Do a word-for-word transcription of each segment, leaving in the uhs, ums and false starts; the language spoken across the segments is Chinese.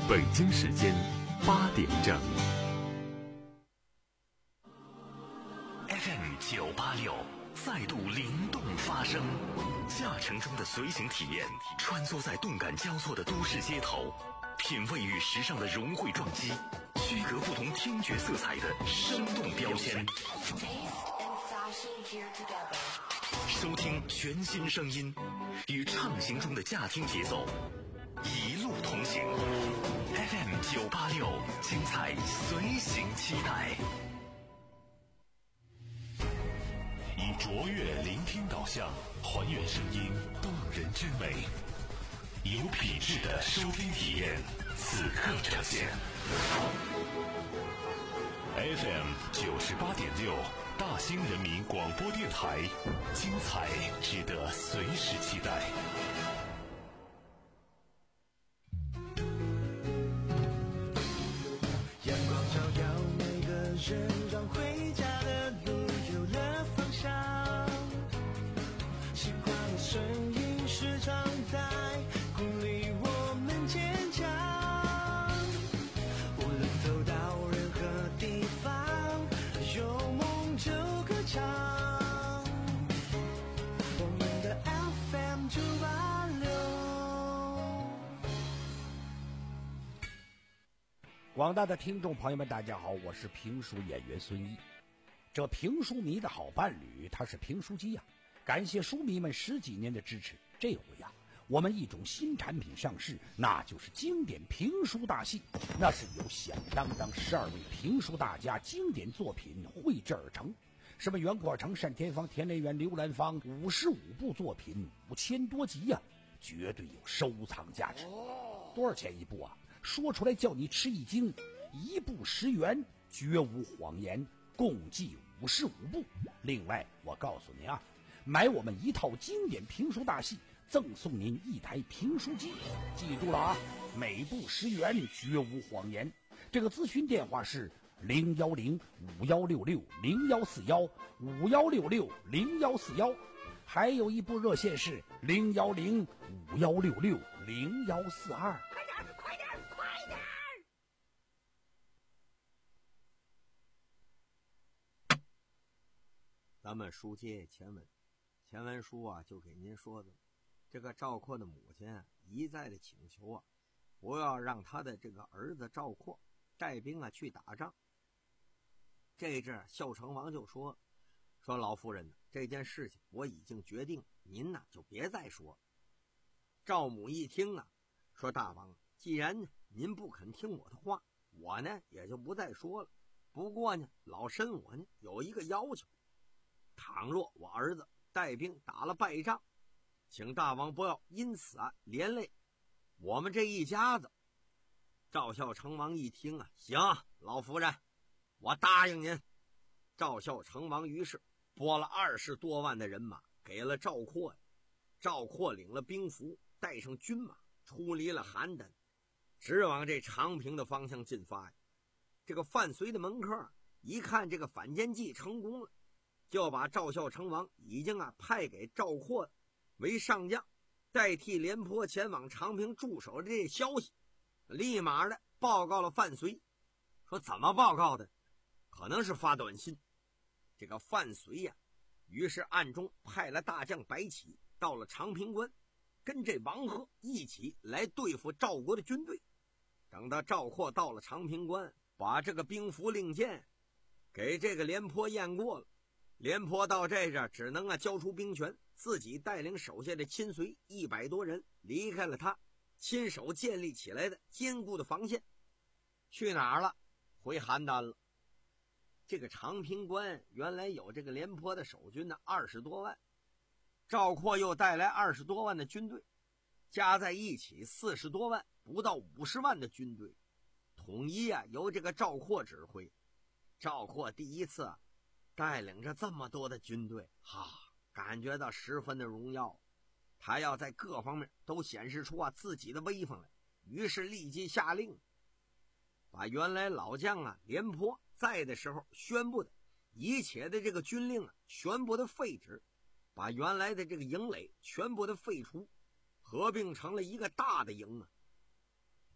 北京时间八点整。 F M 九八六再度灵动发声，驾乘中的随行体验，穿梭在动感交错的都市街头，品味与时尚的融汇撞击，区隔不同听觉色彩的生动标签。收听全新声音，与畅行中的驾听节奏一路同行。F M 九八六，精彩随行期待。以卓越聆听导向，还原声音动人之美，有品质的收听体验，此刻呈现。F M 九十八点六，大兴人民广播电台，精彩值得随时期待。 阳光照耀每个人，让回家的路有了方向。习惯的声音时常在鼓励我们坚强。无论走到任何地方，有梦就歌唱。我们的 F M 九八六。 广大的听众朋友们大家好，我是评书演员孙一。这评书迷的好伴侣他是评书机呀、啊，感谢书迷们十几年的支持。这回呀、啊，我们一种新产品上市，那就是经典评书大戏。那是由响当当十二位评书大家经典作品绘制而成，什么袁阔成、单田芳、田连元、刘兰芳，五十五部作品，五千多集呀、啊，绝对有收藏价值。多少钱一部啊？说出来叫你吃一惊，一部十元，绝无谎言，共计五十五部。另外我告诉您啊，买我们一套经典评书大戏，赠送您一台评书机。记住了啊，每部十元，绝无谎言。这个咨询电话是零幺零五幺六六零幺四幺五幺六六零幺四幺，还有一部热线是零幺零五幺六六零幺四二。 咱们书接前文，前文书啊就给您说的，这个赵括的母亲一再的请求啊，不要让他的这个儿子赵括带兵啊去打仗。这阵孝成王就说说老夫人呢，这件事情我已经决定，您呢就别再说。赵母一听啊，说大王，既然呢您不肯听我的话，我呢也就不再说了。不过呢，老身我呢有一个要求。倘若我儿子带兵打了败仗，请大王不要因此啊连累我们这一家子。赵孝成王一听啊，行，老夫人，我答应您。赵孝成王于是拨了二十多万的人马给了赵括，赵括领了兵符，带上军马，出离了邯郸，直往这长平的方向进发呀。这个范睢的门客一看这个反间计成功了，就把赵孝成王已经啊派给赵括为上将，代替廉颇前往长平驻守的这消息，立马的报告了范睢。说怎么报告的？可能是发短信。这个范睢呀，于是暗中派了大将白起到了长平关，跟这王贺一起来对付赵国的军队。等到赵括到了长平关，把这个兵符令箭给这个廉颇验过了。廉颇到这这只能啊交出兵权，自己带领手下的亲随一百多人离开了他亲手建立起来的坚固的防线。去哪儿了？回邯郸了。这个长平关原来有这个廉颇的守军呢二十多万，赵括又带来二十多万的军队，加在一起四十多万，不到五十万的军队，统一啊由这个赵括指挥。赵括第一次啊带领着这么多的军队，哈，感觉到十分的荣耀。他要在各方面都显示出啊自己的威风来，于是立即下令，把原来老将啊廉颇在的时候宣布的一切的这个军令啊全部的废止，把原来的这个营垒全部的废除，合并成了一个大的营啊。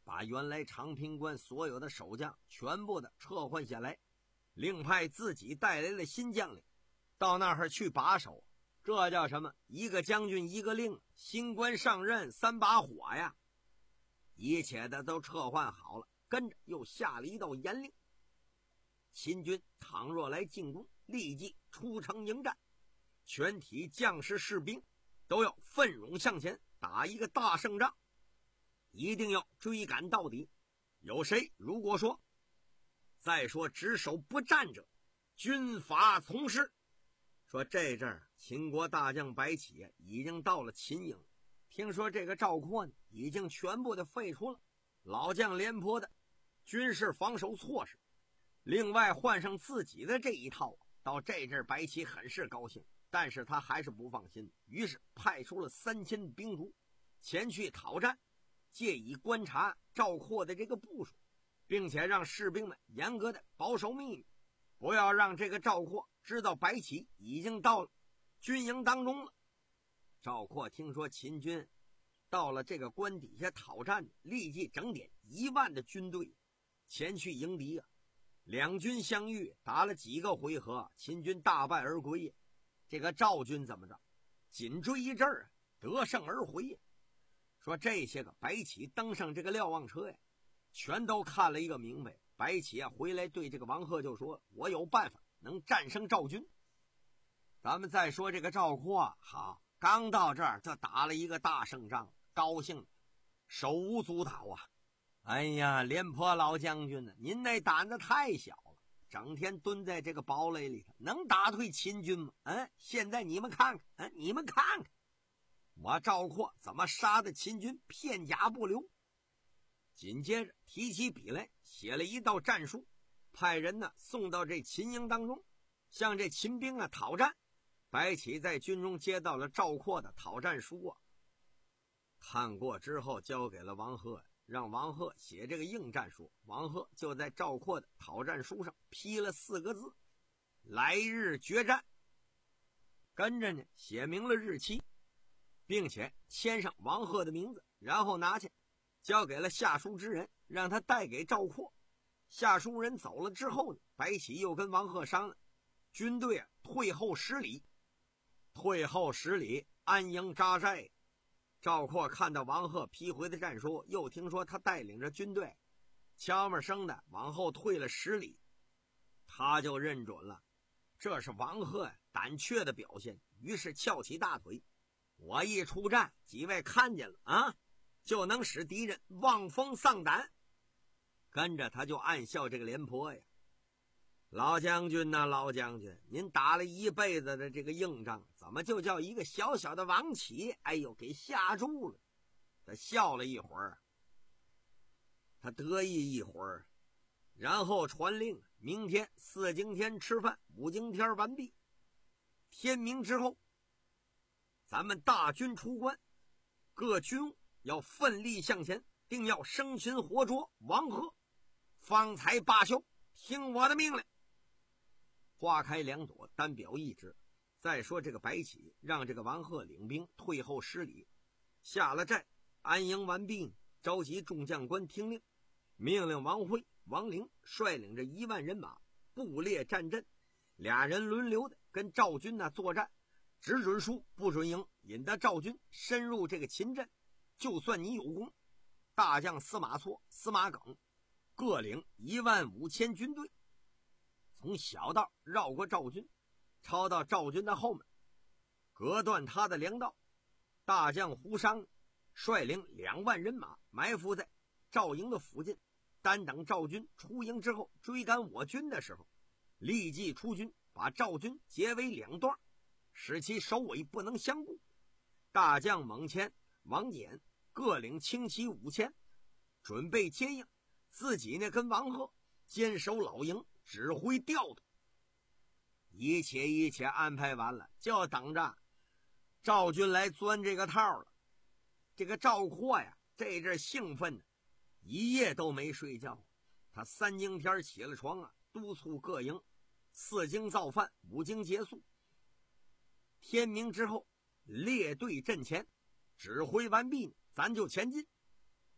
把原来长平关所有的守将全部的撤换下来，另派自己带来了新将领，到那儿去把守。这叫什么？一个将军一个令，新官上任三把火呀！一切的都撤换好了，跟着又下了一道严令：秦军倘若来进攻，立即出城迎战，全体将士士兵都要奋勇向前，打一个大胜仗，一定要追赶到底。有谁如果说再说只手不战者，军法从事。说这阵儿秦国大将白起已经到了秦营，听说这个赵括呢已经全部的废除了老将廉颇的军事防守措施，另外换上自己的这一套。到这阵儿白起很是高兴，但是他还是不放心，于是派出了三千兵卒前去讨战，借以观察赵括的这个部署，并且让士兵们严格的保守秘密，不要让这个赵括知道白起已经到了军营当中了。赵括听说秦军到了这个关底下讨战，立即整点一万的军队前去迎敌啊！两军相遇，打了几个回合，秦军大败而归。这个赵军怎么着？紧追一阵儿，得胜而回。说这些个白起登上这个瞭望车呀，全都看了一个明白。白起啊，回来对这个王贺就说：“我有办法能战胜赵军。”咱们再说这个赵括，好，刚到这儿就打了一个大胜仗，高兴手舞足蹈啊！哎呀，廉颇老将军呢，您那胆子太小了，整天蹲在这个堡垒里头，能打退秦军吗？嗯，现在你们看看，嗯，你们看看，我赵括怎么杀的秦军片甲不留。紧接着提起笔来，写了一道战书，派人呢送到这秦营当中，向这秦兵啊讨战。白起在军中接到了赵括的讨战书啊，看过之后交给了王贺，让王贺写这个应战书。王贺就在赵括的讨战书上批了四个字：来日决战。跟着呢写明了日期，并且签上王贺的名字，然后拿去交给了下书之人，让他带给赵括。下书人走了之后呢，白起又跟王贺商量，军队啊退后十里，退后十里，安营扎寨。赵括看到王贺批回的战书，又听说他带领着军队悄没声的往后退了十里，他就认准了这是王贺胆怯的表现，于是翘起大腿：我一出战，几位看见了啊，就能使敌人望风丧胆。跟着他就暗笑这个廉颇呀：老将军呐、啊，老将军，您打了一辈子的这个硬仗，怎么就叫一个小小的王启，哎呦，给吓住了？他笑了一会儿，他得意一会儿，然后传令：明天四更天吃饭，五更天完毕。天明之后，咱们大军出关，各军要奋力向前，定要生擒活捉王贺，方才罢休。听我的命令。花开两朵，单表一枝。再说这个白起让这个王贺领兵退后十里，下了寨，安营完毕，召集众将官听令，命令王辉、王陵率领着一万人马布列战阵，俩人轮流的跟赵军那作战，只准输不准赢，引得赵军深入这个秦阵。就算你有功，大将司马错、司马耿各领一万五千军队，从小道绕过赵军，抄到赵军的后面，隔断他的粮道。大将胡商率领两万人马埋伏在赵营的附近，单等赵军出营之后追赶我军的时候，立即出军，把赵军截为两段，使其首尾不能相顾。大将蒙谦、王翦各领轻骑五千，准备接应，自己呢跟王贺坚守老营，指挥调度。一切一切安排完了，就等着赵军来钻这个套了。这个赵括呀，这阵兴奋的一夜都没睡觉。他三更天起了床啊，督促各营四更造饭，五更结束。天明之后列队阵前，指挥完毕，咱就前进。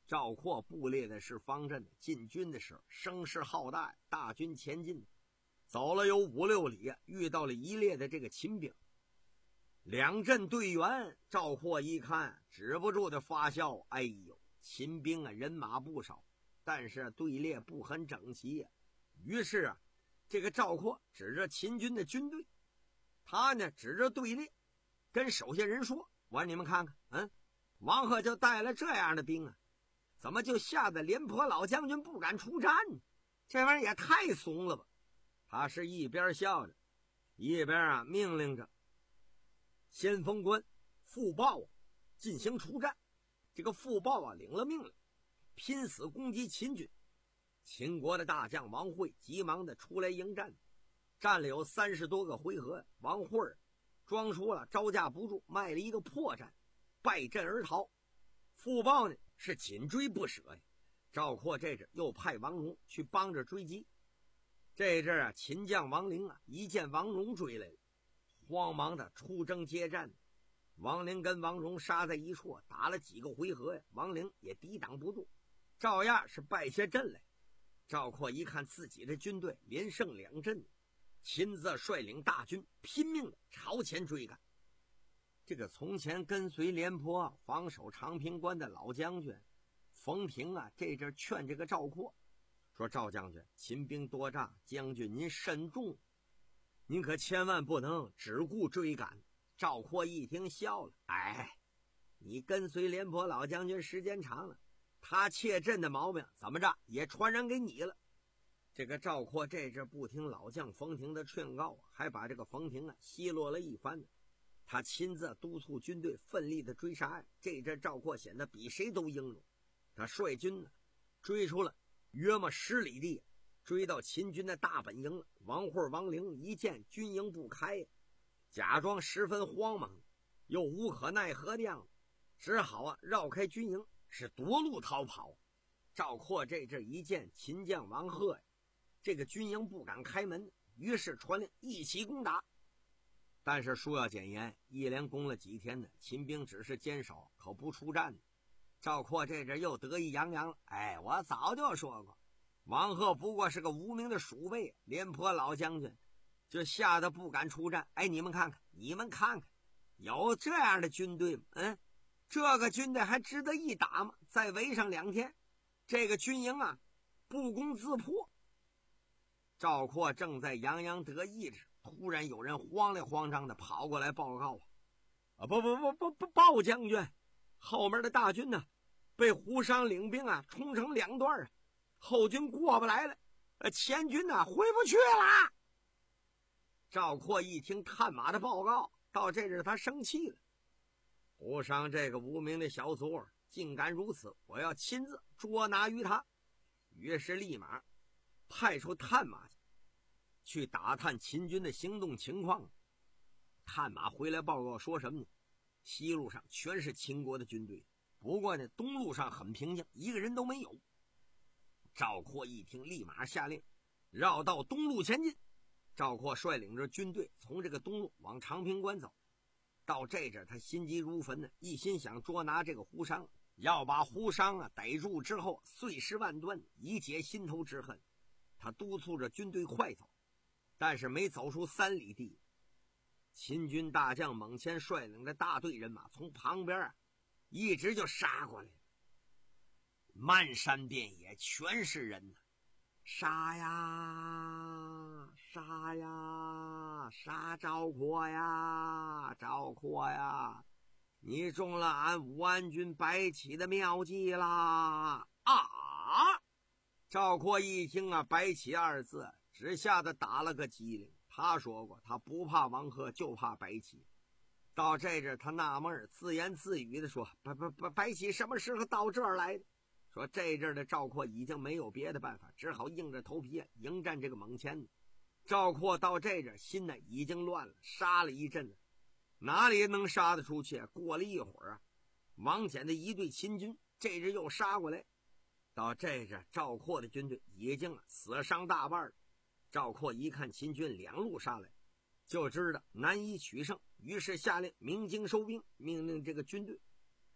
赵括布列的是方阵，进军的时候声势浩大，大军前进，走了有五六里，遇到了一列的这个秦兵。两阵对员，赵括一看止不住的发笑，哎呦，秦兵啊人马不少，但是队列不很整齐啊。于是啊，这个赵括指着秦军的军队，他呢指着队列跟手下人说，我让你们看看，嗯，王贺就带了这样的兵啊，怎么就吓得廉颇老将军不敢出战呢？这玩意儿也太怂了吧。他是一边笑着一边啊命令着先锋官傅豹啊进行出战。这个傅豹啊领了命令，拼死攻击秦军。秦国的大将王惠急忙的出来迎战，战了有三十多个回合，王惠装出了招架不住，卖了一个破绽，败阵而逃。傅豹呢是紧追不舍呀。赵括这阵又派王戎去帮着追击。这阵啊，秦将王陵啊一见王戎追来了，慌忙的出征接战。王陵跟王戎杀在一处，打了几个回合呀，王陵也抵挡不住，照样是败下阵来。赵括一看自己的军队连胜两阵，亲自率领大军拼命的朝前追赶。这个从前跟随廉颇防守长平关的老将军冯平啊，这阵劝这个赵括说，赵将军，秦兵多诈，将军您慎重，您可千万不能只顾追赶。赵括一听笑了，哎，你跟随廉颇老将军时间长了，他怯阵的毛病怎么着也传染给你了。这个赵括这阵不听老将冯平的劝告，还把这个冯平啊奚落了一番。他亲自督促军队奋力的追杀呀。这阵赵括显得比谁都英勇，他率军呢追出了约莫十里地，追到秦军的大本营了。王惠、王陵一见军营不开，假装十分慌忙，又无可奈何的样子，只好啊绕开军营，是夺路逃跑。赵括这阵一见秦将王贺呀，这个军营不敢开门，于是传令一起攻打。但是书要简言，一连攻了几天呢，秦兵只是坚守，可不出战。赵括这阵又得意洋洋了，哎，我早就说过，王贺不过是个无名的鼠辈，廉颇老将军就吓得不敢出战。哎，你们看看，你们看看，有这样的军队吗？嗯，这个军队还值得一打吗？再围上两天，这个军营啊不攻自破。赵括正在洋洋得意着，突然有人慌里慌张的跑过来报告啊，啊不不不不不，鲍将军，后面的大军呢被胡商领兵啊冲成两段啊，后军过不来了，呃前军呢回不去了。赵括一听探马的报告，到这阵他生气了，胡商这个无名的小卒儿竟敢如此，我要亲自捉拿于他。于是立马派出探马去打探秦军的行动情况。探马回来报告说什么呢？西路上全是秦国的军队，不过呢东路上很平静，一个人都没有。赵括一听立马下令绕到东路前进。赵括率领着军队从这个东路往长平关走。到这阵他心急如焚呢，一心想捉拿这个胡商，要把胡商啊逮住之后碎尸万段，以解心头之恨。他督促着军队快走，但是没走出三里地，秦军大将猛谦率领着大队人马从旁边啊一直就杀过来了。漫山遍野全是人呐，杀呀杀呀杀赵括呀赵括呀，你中了俺武安军白起的妙计啦！啊！赵括一听啊白起二字，只吓得打了个激灵。他说过他不怕王贺，就怕白起。到这阵他纳闷，自言自语的说，白白白白起什么时候到这儿来的？说这阵的赵括已经没有别的办法，只好硬着头皮迎战这个猛谦。赵括到这阵心呢已经乱了，杀了一阵子，哪里能杀得出去？过了一会儿啊，王翦的一队秦军这阵又杀过来。到这阵赵括的军队已经死伤大半了。赵括一看秦军两路杀来，就知道难以取胜，于是下令鸣金收兵，命令这个军队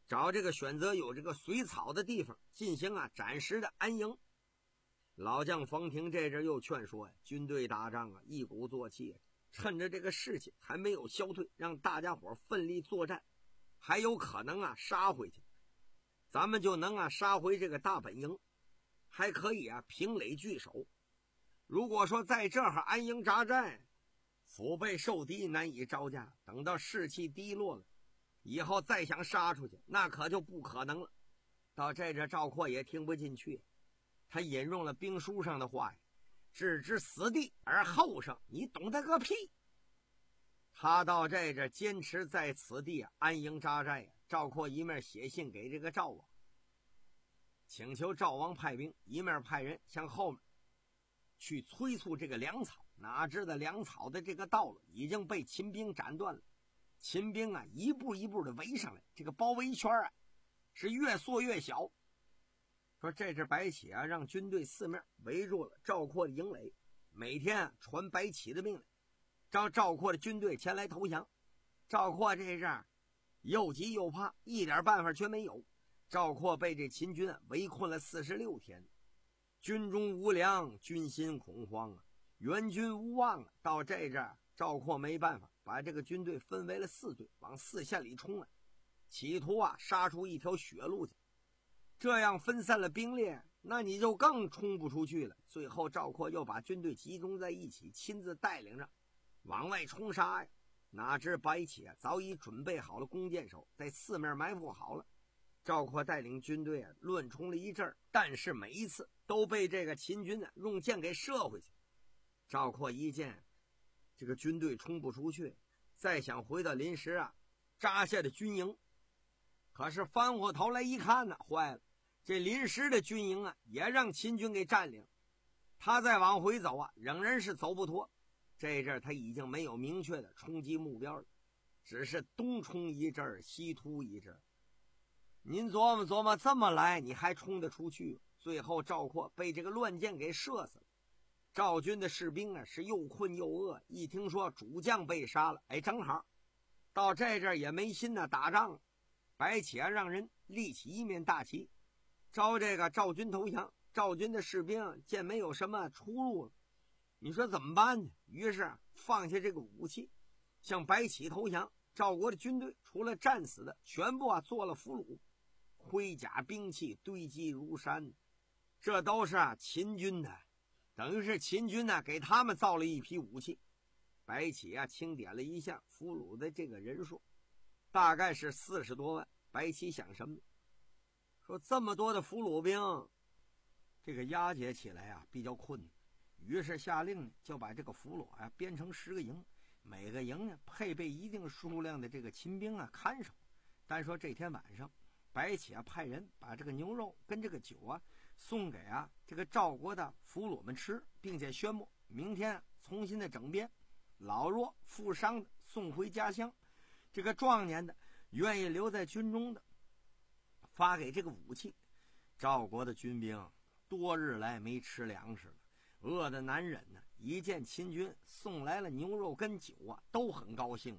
找这个选择有这个水草的地方进行啊暂时的安营。老将冯廷这阵又劝说呀，军队打仗啊一鼓作气，趁着这个士气还没有消退，让大家伙奋力作战，还有可能啊杀回去，咱们就能啊杀回这个大本营，还可以啊平垒据守。如果说在这儿安营扎寨，腹背受敌，难以招架，等到士气低落了以后再想杀出去，那可就不可能了。到这阵赵括也听不进去，他引用了兵书上的话呀，置之死地而后生，你懂得个屁。他到这阵坚持在此地啊安营扎寨啊。赵括一面写信给这个赵王，请求赵王派兵，一面派人向后面去催促这个粮草。哪知道粮草的这个道路已经被秦兵斩断了，秦兵啊一步一步的围上来，这个包围圈啊是越缩越小。说这阵白起啊让军队四面围住了赵括的营垒，每天啊传白起的命令，召赵括的军队前来投降。赵括这阵又急又怕，一点办法却没有。赵括被这秦军围困了四十六天，军中无粮，军心恐慌啊，援军无望啊。到这阵赵括没办法，把这个军队分为了四队，往四线里冲啊，企图啊杀出一条血路去。这样分散了兵力，那你就更冲不出去了。最后赵括又把军队集中在一起，亲自带领着往外冲杀呀。哪知白起啊早已准备好了弓箭手，在四面埋伏好了。赵括带领军队啊乱冲了一阵，但是每一次都被这个秦军啊用箭给射回去。赵括一见这个军队冲不出去，再想回到临时啊扎下的军营，可是翻过头来一看呢，坏了，这临时的军营啊也让秦军给占领，他再往回走啊仍然是走不脱。这阵他已经没有明确的冲击目标了，只是东冲一阵西突一阵。您琢磨琢磨，这么来你还冲得出去？最后赵括被这个乱箭给射死了。赵军的士兵啊是又困又饿，一听说主将被杀了，哎，正好到这阵也没心呢打仗了。白起啊让人立起一面大旗，招这个赵军投降。赵军的士兵见没有什么出路了，你说怎么办呢？于是放下这个武器，向白起投降。赵国的军队除了战死的，全部啊做了俘虏，盔甲兵器堆积如山，这都是啊秦军的，等于是秦军呢给他们造了一批武器。白起啊清点了一下俘虏的这个人数，大概是四十多万。白起想什么？说这么多的俘虏兵，这个押解起来啊比较困难，于是下令呢就把这个俘虏啊编成十个营，每个营呢配备一定数量的这个秦兵啊看守。单说这天晚上，白起啊派人把这个牛肉跟这个酒啊送给啊这个赵国的俘虏们吃，并且宣布明天、啊、重新的整编，老弱负伤的送回家乡，这个壮年的愿意留在军中的发给这个武器。赵国的军兵多日来没吃粮食了，饿得难忍呢，一见秦军送来了牛肉跟酒啊，都很高兴。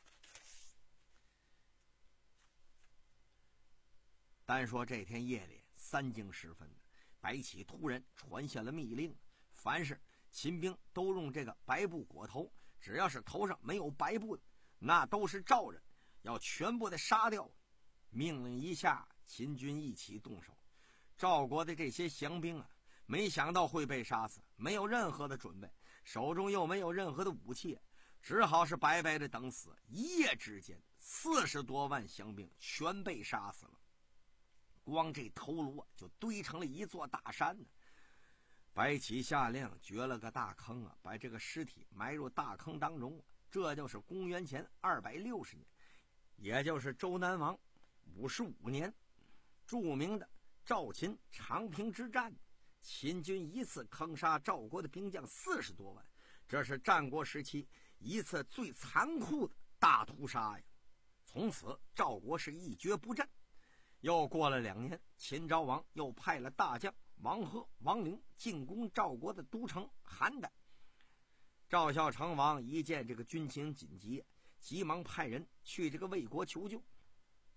单说这天夜里三更时分，白起突然传下了密令，凡是秦兵都用这个白布裹头，只要是头上没有白布的，那都是赵人，要全部的杀掉。命令一下，秦军一起动手。赵国的这些降兵啊，没想到会被杀死，没有任何的准备，手中又没有任何的武器，只好是白白的等死。一夜之间，四十多万降兵全被杀死了，光这头颅啊就堆成了一座大山呢。白起下令掘了个大坑啊，把这个尸体埋入大坑当中。这就是公元前二百六十年，也就是周南王五十五年，著名的赵秦长平之战。秦军一次坑杀赵国的兵将四十多万，这是战国时期一次最残酷的大屠杀呀！从此赵国是一蹶不振。又过了两年，秦昭王又派了大将王贺、王陵进攻赵国的都城邯郸。赵孝成王一见这个军情紧急，急忙派人去这个魏国求救。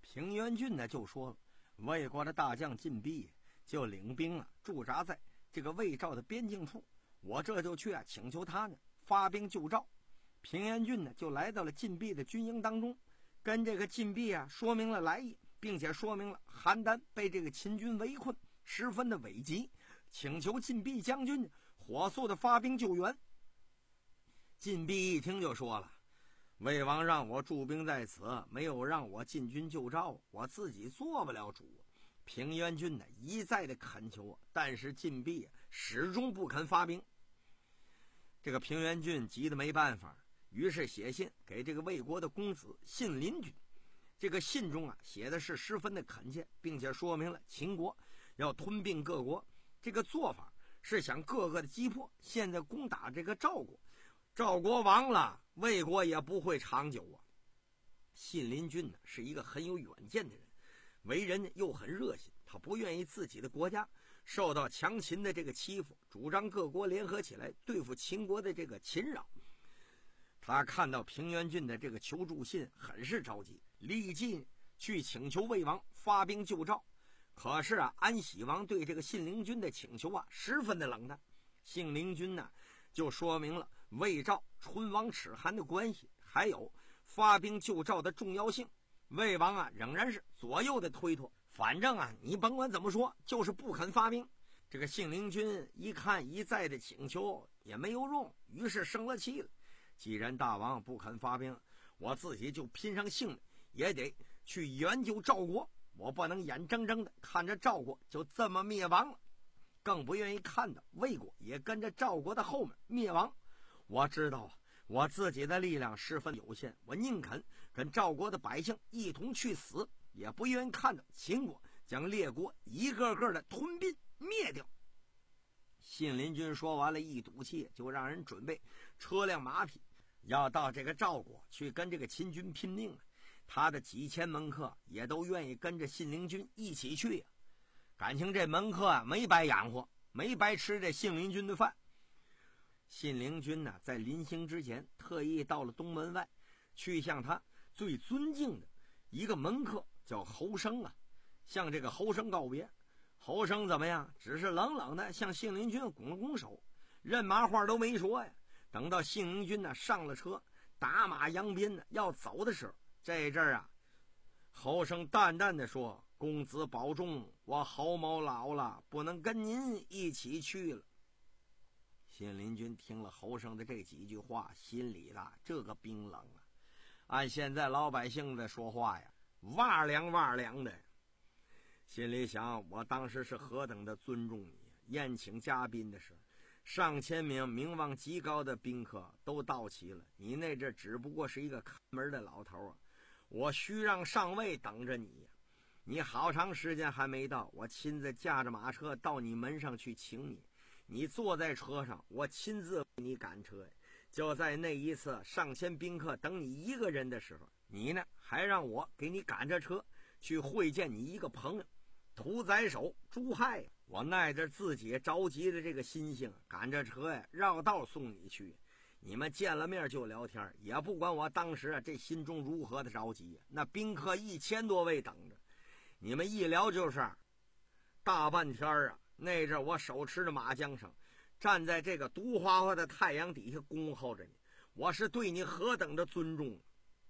平原郡呢就说了，魏国的大将晋鄙就领兵啊驻扎在这个魏赵的边境处，我这就去啊请求他呢发兵救赵。平原郡呢就来到了晋鄙的军营当中，跟这个晋鄙啊说明了来意，并且说明了邯郸被这个秦军围困，十分的危急，请求晋鄙将军火速的发兵救援。晋鄙一听就说了，魏王让我驻兵在此，没有让我进军救赵，我自己做不了主。平原郡呢一再的恳求，但是晋鄙始终不肯发兵。这个平原郡急得没办法，于是写信给这个魏国的公子信陵君。这个信中啊写的是十分的恳切，并且说明了秦国要吞并各国，这个做法是想各个的击破，现在攻打这个赵国，赵国亡了，魏国也不会长久啊。信陵君呢是一个很有远见的人，为人又很热心，他不愿意自己的国家受到强秦的这个欺负，主张各国联合起来对付秦国的这个侵扰。他看到平原郡的这个求助信，很是着急，立即去请求魏王发兵救赵。可是啊，安喜王对这个信陵君的请求啊十分的冷淡。信陵君呢就说明了魏赵唇亡齿寒的关系，还有发兵救赵的重要性。魏王啊仍然是左右的推脱，反正啊你甭管怎么说，就是不肯发兵。这个信陵君一看一再的请求也没有用，于是生了气了。既然大王不肯发兵，我自己就拼上性命也得去援救赵国，我不能眼睁睁的看着赵国就这么灭亡了，更不愿意看到魏国也跟着赵国的后面灭亡。我知道啊，我自己的力量十分有限，我宁肯跟赵国的百姓一同去死，也不愿意看到秦国将列国一个个的吞并灭掉。信陵君说完了，一赌气就让人准备车辆马匹，要到这个赵国去跟这个秦军拼命了。他的几千门客也都愿意跟着信陵君一起去呀、啊。感情这门客啊没白养活，没白吃这信陵君的饭。信陵君呢、啊，在临行之前特意到了东门外，去向他最尊敬的一个门客叫侯生啊，向这个侯生告别。侯生怎么样？只是冷冷的向信陵君拱了拱手，任马话都没说呀。等到信陵君呢上了车，打马扬鞭呢要走的时候，这阵儿啊，侯生淡淡的说：“公子保重，我侯某老了，不能跟您一起去了。”信陵君听了侯生的这几句话，心里啦这个冰冷啊！按现在老百姓的说话呀，哇凉哇凉的。心里想，我当时是何等的尊重你，宴请嘉宾的时候，上千名名望极高的宾客都到齐了，你那这只不过是一个看门的老头啊！我须让上位等着你呀！你好长时间还没到，我亲自驾着马车到你门上去请你，你坐在车上，我亲自给你赶车。就在那一次上千宾客等你一个人的时候，你呢还让我给你赶着车去会见你一个朋友屠宰手朱亥。我耐着自己着急的这个心性，赶着车呀绕道送你去。你们见了面就聊天，也不管我当时啊这心中如何的着急。那宾客一千多位等着，你们一聊就是大半天啊。那阵我手持着马缰绳，站在这个毒花花的太阳底下恭候着你，我是对你何等的尊重。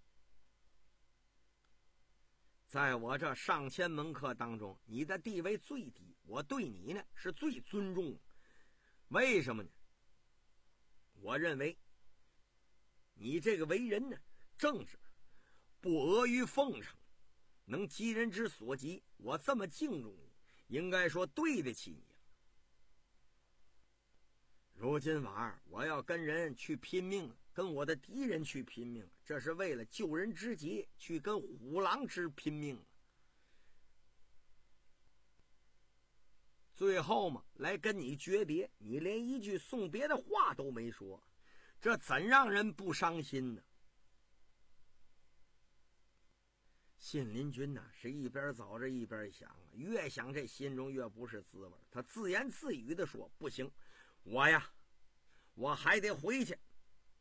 在我这上千门客当中，你的地位最低，我对你呢是最尊重的。为什么呢？我认为你这个为人呢正直，不阿谀奉承，能急人之所急，我这么敬重你，应该说对得起你。如今晚上我要跟人去拼命，跟我的敌人去拼命，这是为了救人之急，去跟虎狼之拼命。最后嘛，来跟你诀别，你连一句送别的话都没说，这怎让人不伤心呢？信陵君呐、啊，是一边走着一边想，越想这心中越不是滋味。他自言自语地说：“不行，我呀，我还得回去。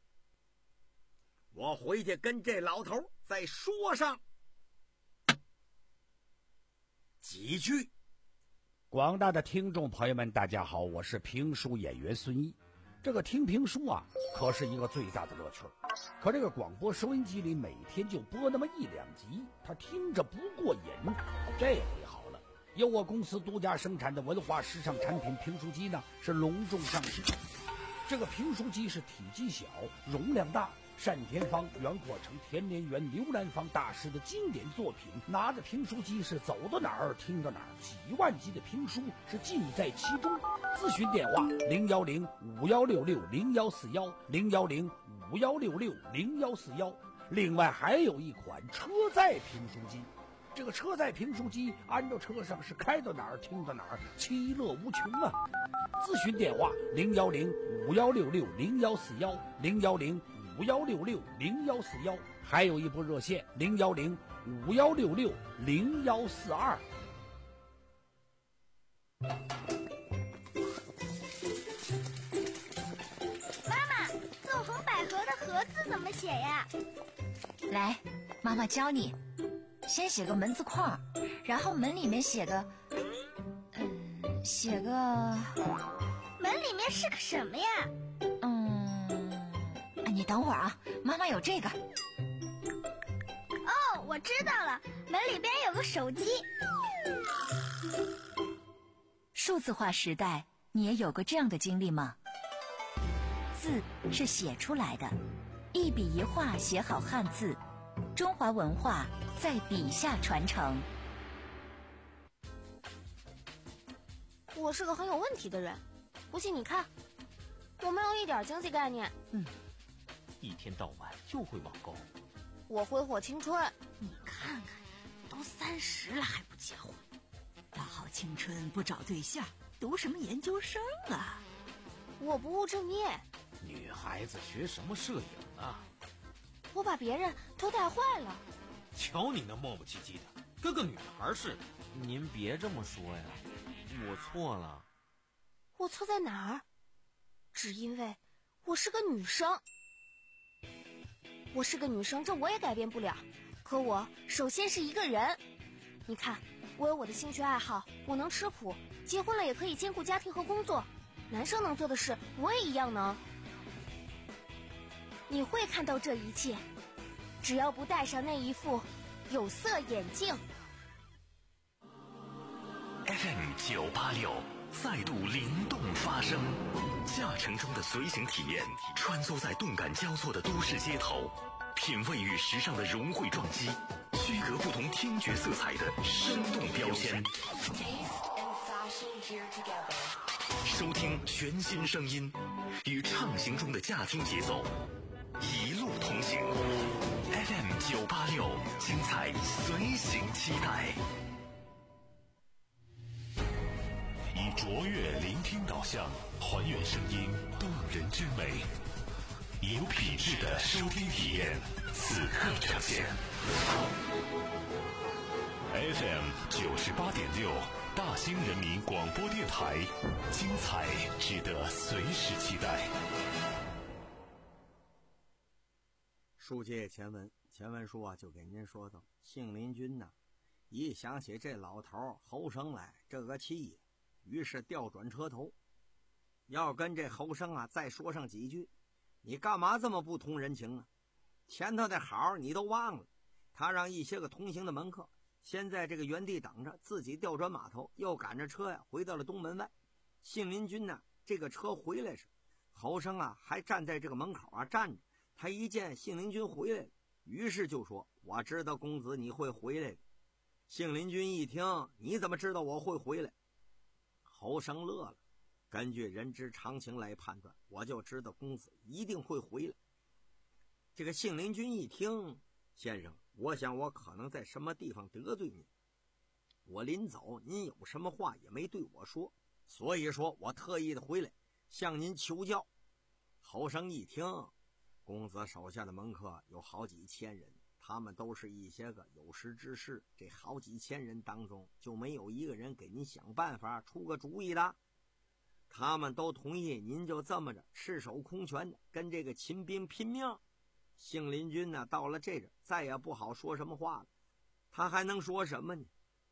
我回去跟这老头再说上。” 几句。 广大的听众朋友们，大家好，我是评书演员孙毅。这个听评书啊，可是一个最大的乐趣。可这个广播收音机里每天就播那么一两集，他听着不过瘾。这回好了，由我公司独家生产的文化时尚产品评书机呢，是隆重上市。这个评书机是体积小，容量大，单田芳、袁阔成、田连元、刘兰芳大师的经典作品，拿着评书机是走到哪儿听到哪儿，几万集的评书是尽在其中。咨询电话零幺零五幺六六零幺四幺零幺零五幺六六零幺四幺。另外还有一款车载评书机，这个车载评书机安到车上是开到哪儿听到哪儿，其乐无穷啊！咨询电话零幺零五幺六六零幺四幺零幺零五幺六六零幺四幺，还有一部热线零幺零五幺六六零幺四二。 妈妈，纵横捭阖的阖字怎么写呀？ 来，妈妈教你。先写个门字框，然后门里面写个，嗯，写个。 门里面是个什么呀？ 嗯，你等会儿啊，妈妈有这个。 哦，我知道了，门里边有个手机。 数字化时代，你也有过这样的经历吗？字是写出来的，一笔一画写好汉字，中华文化在笔下传承。 我是个很有问题的人，不信你看，我没有一点经济概念。 嗯，一天到晚就会网购。 我挥霍青春。 你看看，都三十了还不结婚，大好青春不找对象，读什么研究生啊？ 我不务正业。 女孩子学什么摄影啊？ 我把别人都带坏了。 瞧你那磨磨唧唧的，跟个女孩似的。 您别这么说呀，我错了。 我错在哪儿？只因为我是个女生。我是个女生，这我也改变不了。可我首先是一个人。你看，我有我的兴趣爱好，我能吃苦，结婚了也可以兼顾家庭和工作。男生能做的事，我也一样能。你会看到这一切，只要不戴上那一副有色眼镜。 F M 九八六再度灵动发声，驾乘中的随行体验，穿梭在动感交错的都市街头，品味与时尚的融汇撞击，区隔不同听觉色彩的生动标签。收听全新声音，与畅行中的驾听节奏，一路同行。F M 九八六，精彩随行期待。 以卓越聆听导向，还原声音动人之美，有品质的收听体验，此刻呈现。F M 九十八点六，大兴人民广播电台，精彩值得随时期待。 书接前文，前文书啊就给您说到，杏林君呐、啊，一想起这老头侯生来，这个气呀，于是调转车头，要跟这侯生啊再说上几句。你干嘛这么不通人情啊？前头的好你都忘了。他让一些个同行的门客先在这个原地等着，自己调转码头，又赶着车呀回到了东门外。杏林君呢，这个车回来时，侯生啊还站在这个门口啊站着。他一见杏林君回来了，于是就说：“我知道公子你会回来的。”杏林君一听：“你怎么知道我会回来？”侯生乐了，根据人之常情来判断，我就知道公子一定会回来。这个杏林君一听：“先生，我想我可能在什么地方得罪您，我临走您有什么话也没对我说，所以说我特意的回来向您求教。”侯生一听，公子手下的门客有好几千人，他们都是一些个有识之士，这好几千人当中就没有一个人给您想办法出个主意的，他们都同意您就这么着赤手空拳的跟这个秦兵拼命。杏林君呢，到了这阵再也不好说什么话了，他还能说什么呢？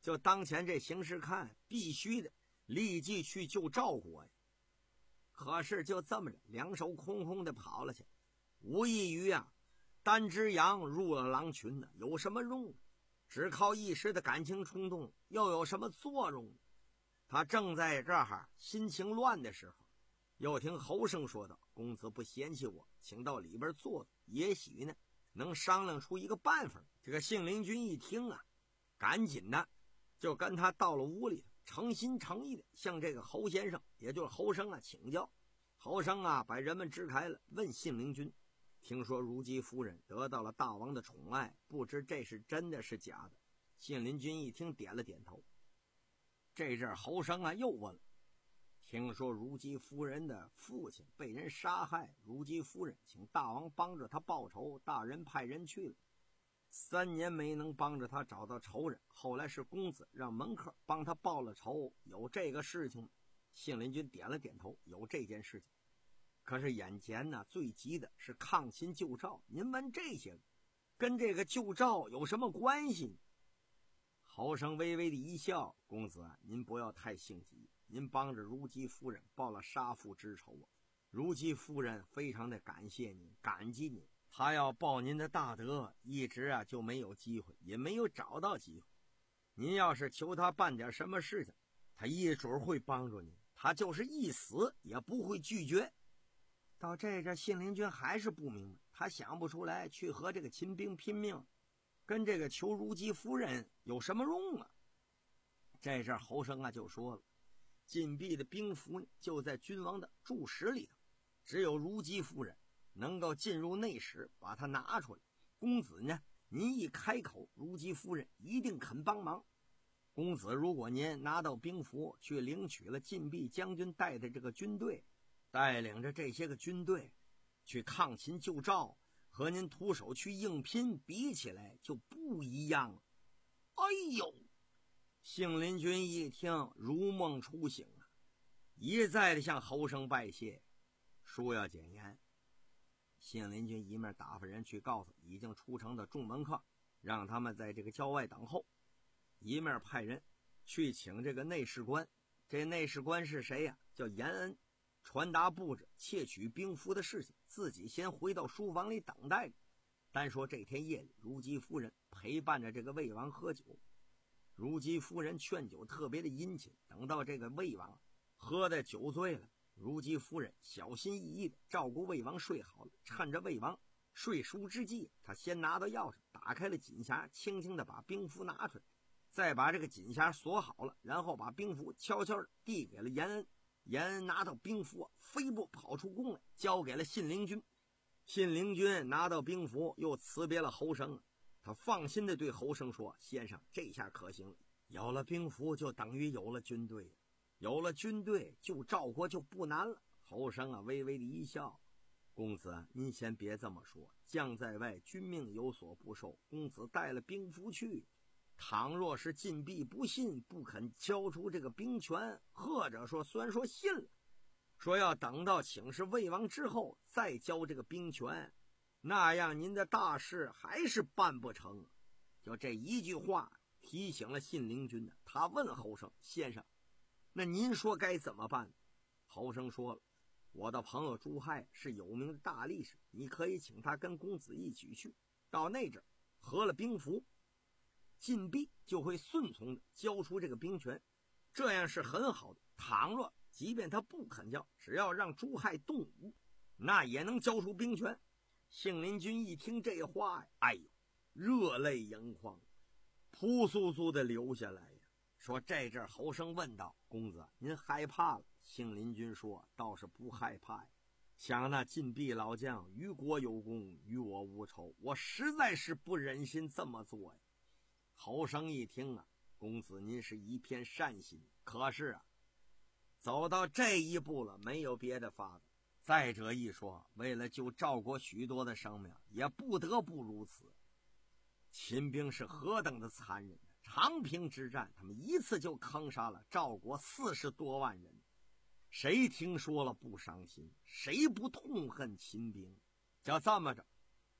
就当前这形势看，必须的立即去救赵国呀。可是就这么着，两手空空的跑了去，无异于啊单只羊入了狼群呢，有什么用？只靠一时的感情冲动，又有什么作用？他正在这儿心情乱的时候，又听侯生说道：“公子不嫌弃我，请到里边坐坐，也许呢能商量出一个办法。”这个信陵君一听啊，赶紧的就跟他到了屋里，诚心诚意的向这个侯先生，也就是侯生啊请教。侯生啊把人们支开了，问信陵君：“听说如姬夫人得到了大王的宠爱，不知这是真的是假的？”信陵君一听点了点头。这阵侯生啊又问了：“听说如姬夫人的父亲被人杀害，如姬夫人请大王帮着他报仇，大人派人去了，三年没能帮着他找到仇人，后来是公子让门客帮他报了仇，有这个事情吗？”信陵君点了点头，有这件事情。可是眼前呢，最急的是抗秦救赵，您问这些跟这个救赵有什么关系呢？侯生微微的一笑：“公子啊，您不要太性急，您帮着如姬夫人报了杀父之仇啊，如姬夫人非常的感谢您，感激您，她要报您的大德，一直啊就没有机会，也没有找到机会。您要是求她办点什么事情，她一准会帮助您，她就是一死也不会拒绝。”到这这信陵君还是不明白，他想不出来去和这个秦兵拼命，跟这个求如姬夫人有什么用啊？这阵侯生啊就说了，禁闭的兵符呢就在君王的住室里头，只有如姬夫人能够进入内室把它拿出来。公子呢，您一开口，如姬夫人一定肯帮忙。公子如果您拿到兵符去领取了禁闭将军带的这个军队，带领着这些个军队去抗秦救赵，和您徒手去硬拼比起来就不一样了。哎呦！信陵君一听如梦初醒啊，一再的向侯生拜谢，说要简言。信陵君一面打发人去告诉已经出城的众门客，让他们在这个郊外等候，一面派人去请这个内侍官。这内侍官是谁呀？叫严恩，传达布置窃取兵符的事情，自己先回到书房里等待着。单说这天夜里，如姬夫人陪伴着这个魏王喝酒，如姬夫人劝酒特别的殷勤。等到这个魏王喝的酒醉了，如姬夫人小心翼翼的照顾魏王睡好了，趁着魏王睡熟之际，他先拿到钥匙打开了锦匣，轻轻的把兵符拿出来，再把这个锦匣锁好了，然后把兵符悄悄的递给了严恩。严恩拿到兵符，飞步跑出宫来，交给了信陵君。信陵君拿到兵符，又辞别了侯生。他放心的对侯生说：“先生，这下可行了，有了兵符就等于有了军队，有了军队救赵国就不难了。”侯生啊微微的一笑：“公子您先别这么说，将在外，君命有所不受。公子带了兵符去，倘若是禁闭不信，不肯交出这个兵权，或者说虽然说信了，说要等到请示魏王之后再交这个兵权，那样您的大事还是办不成。”就这一句话提醒了信陵君。他问侯生：“先生，那您说该怎么办？”侯生说了：“我的朋友朱亥是有名的大力士，你可以请他跟公子一起去，到那阵合了兵符，禁闭就会顺从的交出这个兵权，这样是很好的。倘若即便他不肯交，只要让朱亥动武，那也能交出兵权。”信陵君一听这话，哎呦，热泪盈眶，扑簌簌的流下来呀。说这阵侯生问道：“公子您害怕了？”信陵君说：“倒是不害怕呀，想那禁闭老将与国有功，与我无仇，我实在是不忍心这么做呀。”侯生一听啊，公子您是一片善心，可是啊走到这一步了，没有别的法子。再者一说，为了救赵国许多的生命，也不得不如此。秦兵是何等的残忍啊！长平之战，他们一次就坑杀了赵国四十多万人，谁听说了不伤心？谁不痛恨秦兵？就这么着，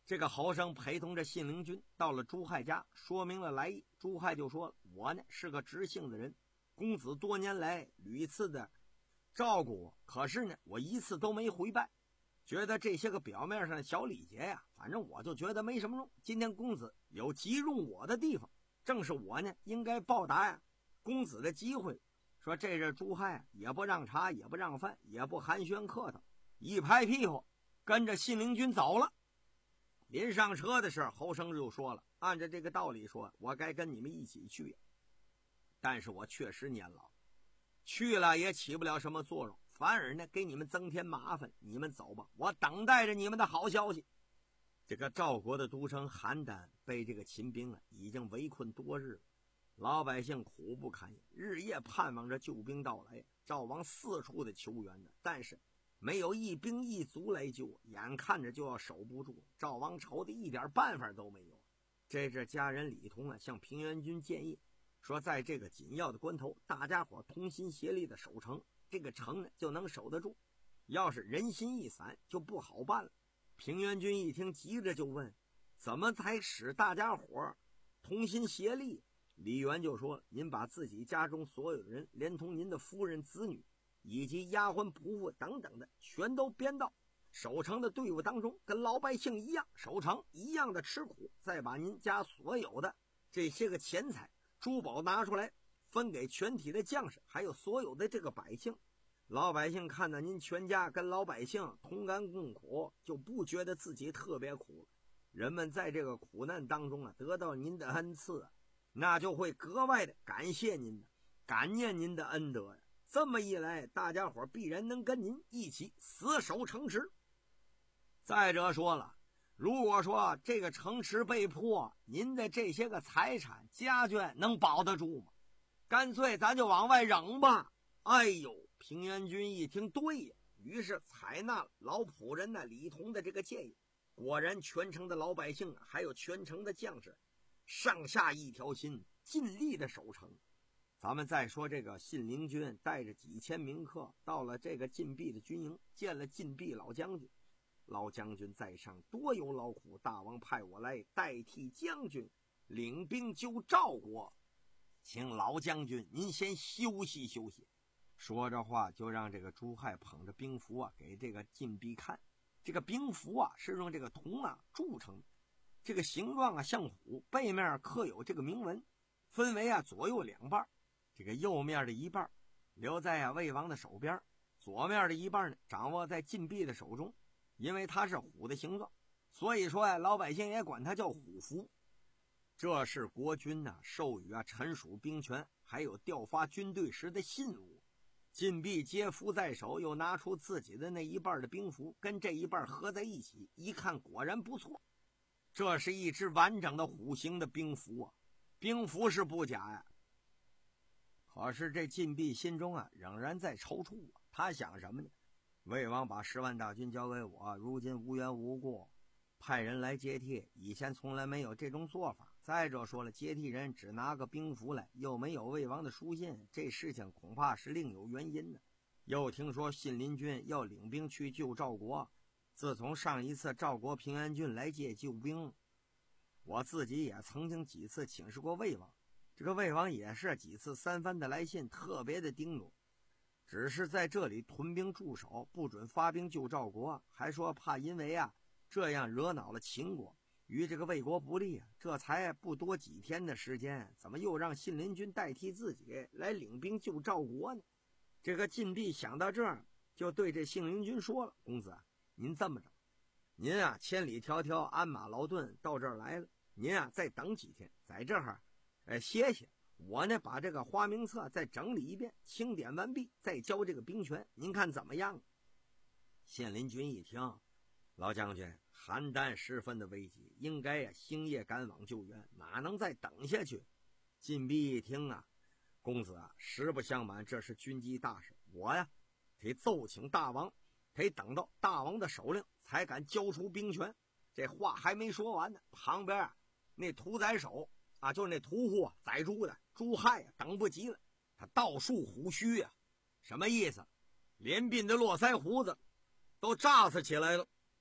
这个侯生陪同着信陵君到了朱亥家，说明了来意。朱亥就说了，我呢是个直性的人，公子多年来屡次的照顾我，可是呢我一次都没回拜，觉得这些个表面上的小礼节呀，反正我就觉得没什么用。今天公子有急用我的地方，正是我呢应该报答呀公子的机会。说这阵朱亥也不让茶，也不让饭，也不寒暄客套，一拍屁股跟着信陵君走了。临上车的时候，侯生就说了，按照这个道理说，我该跟你们一起去，但是我确实年老，去了也起不了什么作用，反而呢给你们增添麻烦。你们走吧，我等待着你们的好消息。这个赵国的都城邯郸被这个秦兵啊已经围困多日了，老百姓苦不堪言，日夜盼望着救兵到来。赵王四处的求援呢，但是没有一兵一卒来救，眼看着就要守不住，赵王愁的一点办法都没有。这是家人李同啊向平原君建议说，在这个紧要的关头，大家伙同心协力的守城，这个城呢就能守得住。要是人心一散，就不好办了。平原君一听，急着就问，怎么才使大家伙同心协力？李元就说，您把自己家中所有的人，连同您的夫人子女以及丫鬟仆妇等等的，全都编到守城的队伍当中，跟老百姓一样守城，一样的吃苦。再把您家所有的这些个钱财珠宝拿出来，分给全体的将士，还有所有的这个百姓。老百姓看到您全家跟老百姓同甘共苦，就不觉得自己特别苦了。人们在这个苦难当中啊，得到您的恩赐，那就会格外的感谢您的，感念您的恩德呀。这么一来，大家伙必然能跟您一起死守城池。再者说了，如果说这个城池被破，您的这些个财产家眷能保得住吗？干脆咱就往外扔吧。哎呦，平原君一听，对呀，于是采纳了老仆人呢李同的这个建议。果然全城的老百姓啊，还有全城的将士，上下一条心，尽力的守城。咱们再说这个信陵君带着几千名客到了这个晋鄙的军营，见了晋鄙老将军。老将军在上多有劳苦，大王派我来代替将军领兵救赵国，请老将军您先休息休息。说着话就让这个朱亥捧着兵符啊给这个晋鄙看。这个兵符啊是用这个铜啊铸成的，这个形状啊像虎，背面刻有这个铭文，分为啊左右两半。这个右面的一半留在啊魏王的手边，左面的一半呢掌握在晋鄙的手中。因为它是虎的形状，所以说呀、啊、老百姓也管它叫虎符。这是国君呢、啊、授予啊臣属兵权还有调发军队时的信物。晋鄙接符在手，又拿出自己的那一半的兵符，跟这一半合在一起，一看果然不错，这是一只完整的虎形的兵符啊，兵符是不假呀。可是这晋鄙心中啊仍然在踌躇啊，他想什么呢？魏王把十万大军交给我，如今无缘无故派人来接替，以前从来没有这种做法。再者说了，接替人只拿个兵符来，又没有魏王的书信，这事情恐怕是另有原因的。又听说信陵君要领兵去救赵国，自从上一次赵国平原君来借救兵，我自己也曾经几次请示过魏王，这个魏王也是几次三番的来信，特别的叮嘱，只是在这里屯兵驻守，不准发兵救赵国，还说怕因为啊这样惹恼了秦国，与这个魏国不利啊。这才不多几天的时间，怎么又让信陵君代替自己来领兵救赵国呢？这个晋鄙想到这儿，就对这信陵君说了，公子啊，您这么着，您啊千里迢迢鞍马劳顿到这儿来了，您啊再等几天，在这儿呃歇歇，我呢把这个花名册再整理一遍，清点完毕，再交这个兵权，您看怎么样？信陵君一听，老将军，邯郸十分的危急，应该呀星夜赶往救援，哪能再等下去？晋鄙一听啊，公子啊，实不相瞒，这是军机大事，我呀得奏请大王，得等到大王的手令才敢交出兵权。这话还没说完呢，旁边啊那屠宰手啊，就是那屠户啊宰猪的朱亥啊，等不及了，他倒竖虎须啊，什么意思？连鬓的络腮胡子都炸死起来了。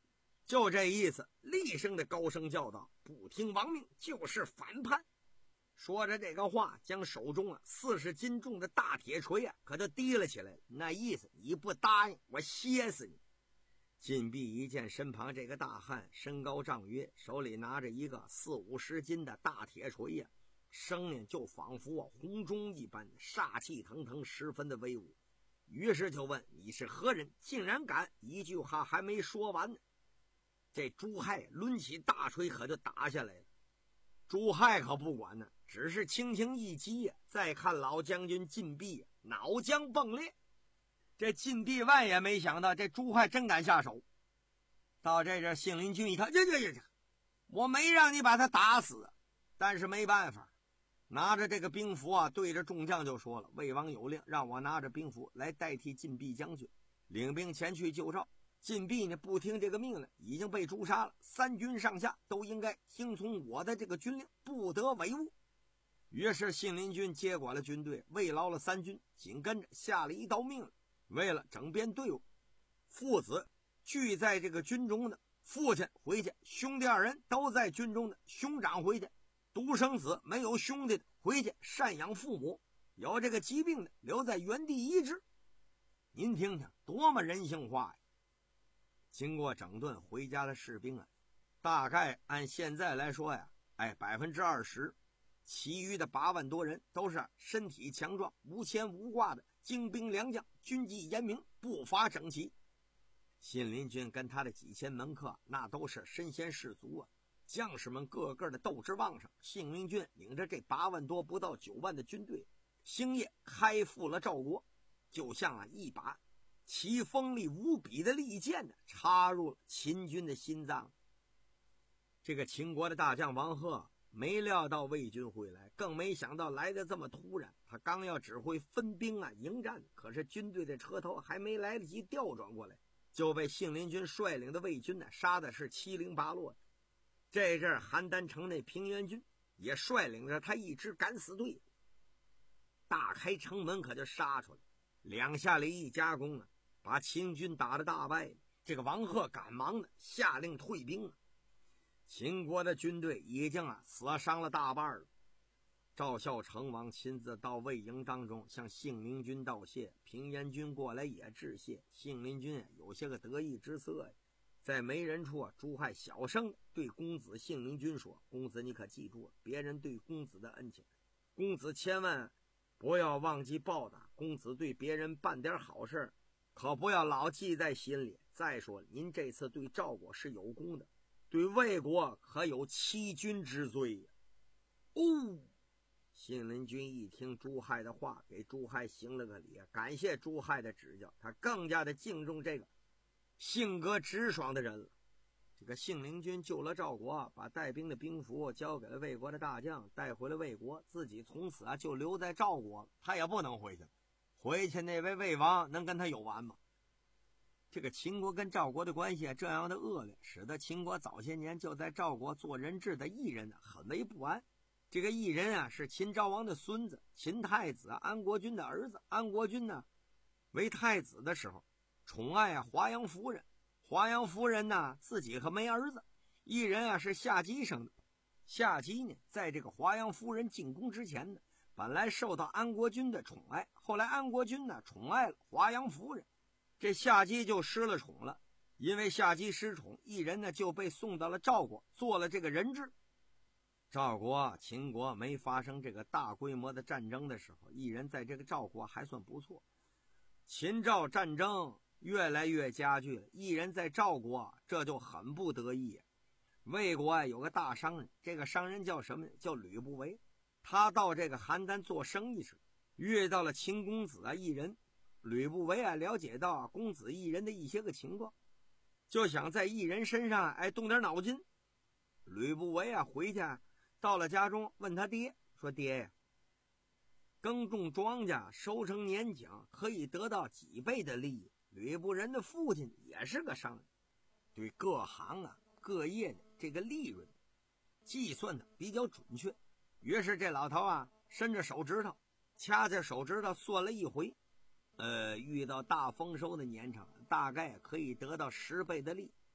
就这意思，厉声的高声叫道：“不听王命就是反叛！”说着这个话，将手中啊四十斤重的大铁锤啊可就提了起来，那意思你不答应我歇死你。禁闭一见身旁这个大汉身高丈约，手里拿着一个四五十斤的大铁锤呀、啊，声音就仿佛啊洪钟一般，煞气腾腾，十分的威武。于是就问：“你是何人？竟然敢？”一句话还没说完呢，这朱亥抡起大锤可就打下来了。朱亥可不管呢，只是轻轻一击呀，再看老将军禁闭脑浆迸裂。这禁闭万也没想到这朱亥真敢下手。到这阵信陵君一看，呀呀呀，我没让你把他打死，但是没办法，拿着这个兵符啊，对着众将就说了：“魏王有令，让我拿着兵符来代替禁闭将军，领兵前去救赵。”禁闭呢不听这个命令，已经被诛杀了。三军上下都应该听从我的这个军令，不得违误。于是信陵君接管了军队，慰劳了三军，紧跟着下了一道命令：为了整编队伍，父子聚在这个军中的父亲回去，兄弟二人都在军中的兄长回去，独生子没有兄弟的回去赡养父母，有这个疾病的留在原地医治。您听听多么人性化呀！经过整顿回家的士兵啊，大概按现在来说呀，哎，百分之二十，其余的八万多人都是身体强壮、无牵无挂的精兵良将，军纪严明，步伐整齐。信陵君跟他的几千门客那都是身先士卒啊，将士们个个的斗志旺盛。信陵君领着这八万多不到九万的军队，星夜开赴了赵国，就像啊一把其锋利无比的利剑呢，插入了秦军的心脏。这个秦国的大将王贺没料到魏军会来，更没想到来得这么突然。他刚要指挥分兵啊迎战，可是军队的车头还没来得及调转过来，就被信陵君率领的魏军呢杀的是七零八落。这阵邯郸城内平原君也率领着他一支敢死队，大开城门可就杀出来，两下里一夹攻啊，把秦军打得大败。这个王贺赶忙的下令退兵啊。秦国的军队已经啊死伤了大半了。赵孝成王亲自到魏营当中向信陵君道谢，平原君过来也致谢。信陵君有些个得意之色呀，在没人处啊，朱亥小声对公子信陵君说：“公子你可记住了别人对公子的恩情，公子千万不要忘记报答。公子对别人办点好事，可不要老记在心里。再说您这次对赵国是有功的，对魏国可有欺君之罪呀。”哦，信陵君一听朱亥的话，给朱亥行了个礼，感谢朱亥的指教，他更加的敬重这个性格直爽的人了。这个信陵君救了赵国，把带兵的兵符交给了魏国的大将，带回了魏国，自己从此啊就留在赵国了，他也不能回去，回去那位魏王能跟他有完吗？这个秦国跟赵国的关系这样的恶劣，使得秦国早些年就在赵国做人质的异人呢很为不安。这个异人啊是秦昭王的孙子，秦太子啊安国君的儿子。安国君呢为太子的时候宠爱啊华阳夫人，华阳夫人呢自己可没儿子。异人啊是夏姬生的，夏姬呢在这个华阳夫人进宫之前呢，本来受到安国君的宠爱，后来安国君呢宠爱了华阳夫人，这夏姬就失了宠了。因为夏姬失宠，异人呢就被送到了赵国，做了这个人质。赵国秦国没发生这个大规模的战争的时候，异人在这个赵国还算不错。秦赵战争越来越加剧了，异人在赵国这就很不得意。魏国啊有个大商人，这个商人叫什么？叫吕不韦。他到这个邯郸做生意时，遇到了秦公子啊异人。吕不韦啊了解到啊公子异人的一些个情况，就想在异人身上哎动点脑筋。吕不韦啊回去啊到了家中，问他爹说：“爹呀，耕种庄稼收成年奖可以得到几倍的利益？”吕不人的父亲也是个商人，对各行啊各业的这个利润计算的比较准确。于是这老头啊伸着手指头掐着手指头算了一回，呃，遇到大丰收的年场，大概可以得到十倍的利。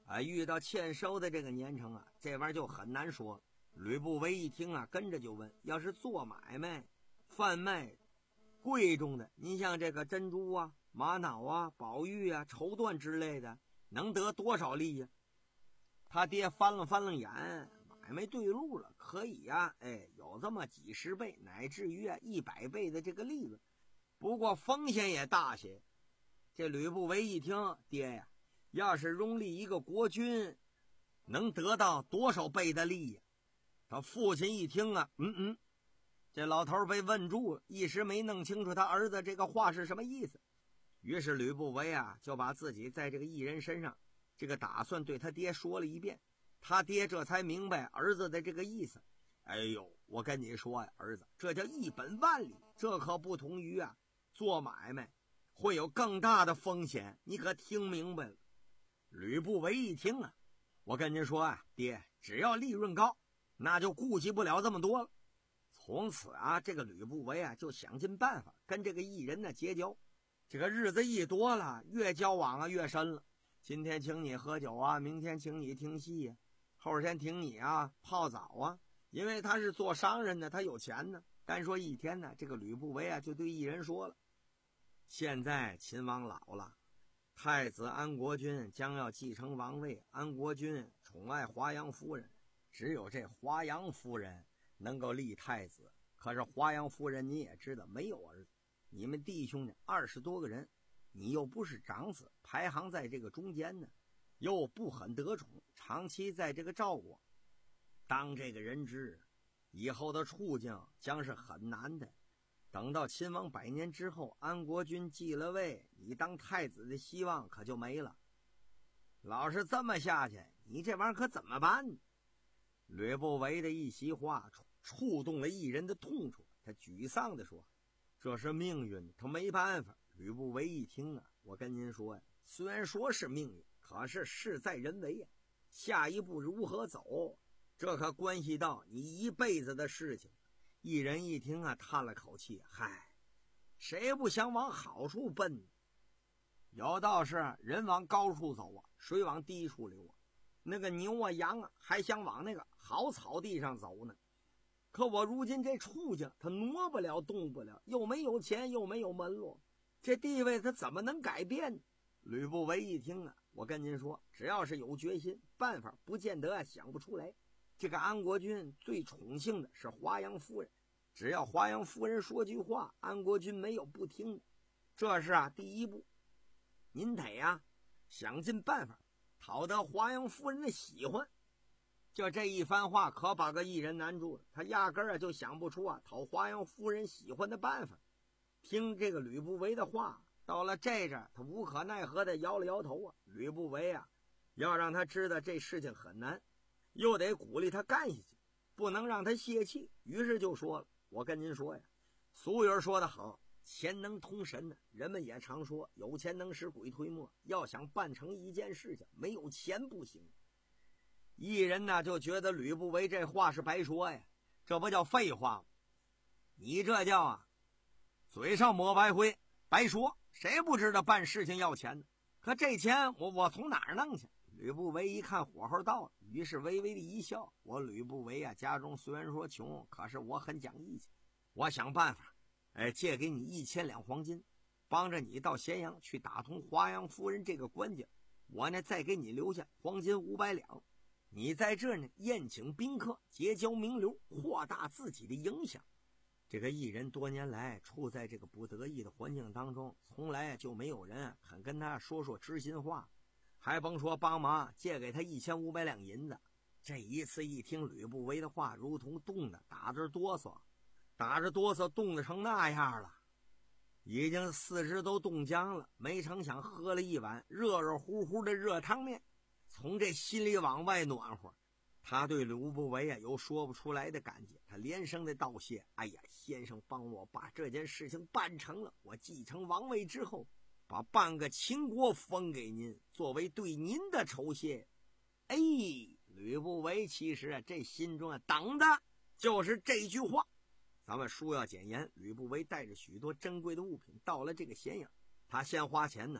啊，遇到欠收的这个年成啊，这玩意儿就很难说了。吕不韦一听啊，跟着就问：要是做买卖、贩卖贵重的，您像这个珍珠啊、玛瑙啊、宝玉啊、绸缎之类的，能得多少利呀？他爹翻了翻了眼，买卖对路了，可以呀、啊，哎，有这么几十倍，乃至于啊一百倍的这个利润，不过风险也大些。这吕不韦一听，爹呀，要是拥立一个国君，能得到多少倍的利呀？他父亲一听啊，嗯嗯，这老头被问住了，一时没弄清楚他儿子这个话是什么意思。于是吕不韦啊，就把自己在这个异人身上这个打算对他爹说了一遍，他爹这才明白儿子的这个意思。哎呦，我跟你说呀，儿子，这叫一本万利，这可不同于啊做买卖会有更大的风险，你可听明白了？吕不韦一听啊，我跟您说啊，爹，只要利润高，那就顾及不了这么多了。从此啊，这个吕不韦啊就想尽办法跟这个异人呢结交。这个日子一多了，越交往啊越深了。今天请你喝酒啊，明天请你听戏呀、啊，后天请你啊泡澡啊。因为他是做商人的，他有钱呢。单说一天呢，这个吕不韦啊就对异人说了：现在秦王老了，太子安国君将要继承王位，安国君宠爱华阳夫人，只有这华阳夫人能够立太子。可是华阳夫人你也知道没有儿子，你们弟兄呢二十多个人，你又不是长子，排行在这个中间呢，又不很得宠，长期在这个赵国当这个人质，以后的处境将是很难的。等到秦王百年之后，安国君继了位，你当太子的希望可就没了。老是这么下去，你这玩意儿可怎么办呢？吕不韦的一席话触动了异人的痛处，他沮丧地说：这是命运，他没办法。吕不韦一听啊，我跟您说呀，虽然说是命运，可是事在人为呀，下一步如何走，这可关系到你一辈子的事情。一人一听啊，叹了口气，嗨，谁不想往好处奔呢？有道是人往高处走啊，水往低处流啊。那个牛啊羊啊还想往那个好草地上走呢，可我如今这处境他挪不了动不了，又没有钱又没有门路，这地位他怎么能改变呢？吕不韦一听啊，我跟您说，只要是有决心，办法不见得啊想不出来。这个安国君最宠幸的是华阳夫人，只要华阳夫人说句话，安国君没有不听的。这是啊第一步，您得呀想尽办法讨得华阳夫人的喜欢。就这一番话可把个异人难住了，他压根儿啊就想不出啊讨华阳夫人喜欢的办法。听这个吕不韦的话，到了这阵他无可奈何的摇了摇头啊。吕不韦啊要让他知道这事情很难，又得鼓励他干下去，不能让他泄气。于是就说了，我跟您说呀，俗语说得好，钱能通神呢。人们也常说有钱能使鬼推磨，要想办成一件事情，没有钱不行。一人呢就觉得吕不韦这话是白说呀，这不叫废话吗？你这叫啊嘴上抹白灰，白说。谁不知道办事情要钱呢？可这钱我我从哪儿弄去？吕不韦一看火候到了，于是微微的一笑。我吕不韦啊，家中虽然说穷，可是我很讲义气，我想办法，哎，借给你一千两黄金，帮着你到咸阳去打通华阳夫人这个关节。我呢再给你留下黄金五百两，你在这呢宴请宾客，结交名流，扩大自己的影响。这个异人多年来处在这个不得已的环境当中，从来就没有人肯跟他说说知心话，还甭说帮忙借给他一千五百两银子。这一次一听吕不韦的话，如同冻的打着哆嗦，打着哆嗦冻得成那样了，已经四肢都冻僵了。没成想喝了一碗热热乎乎的热汤面，从这心里往外暖和。他对吕不韦啊有说不出来的感激，他连声的道谢。哎呀，先生帮我把这件事情办成了，我继承王位之后，把半个秦国封给您，作为对您的酬谢。哎，吕不韦其实啊这心中啊等的就是这句话。咱们书要简言，吕不韦带着许多珍贵的物品到了这个咸阳，他先花钱呢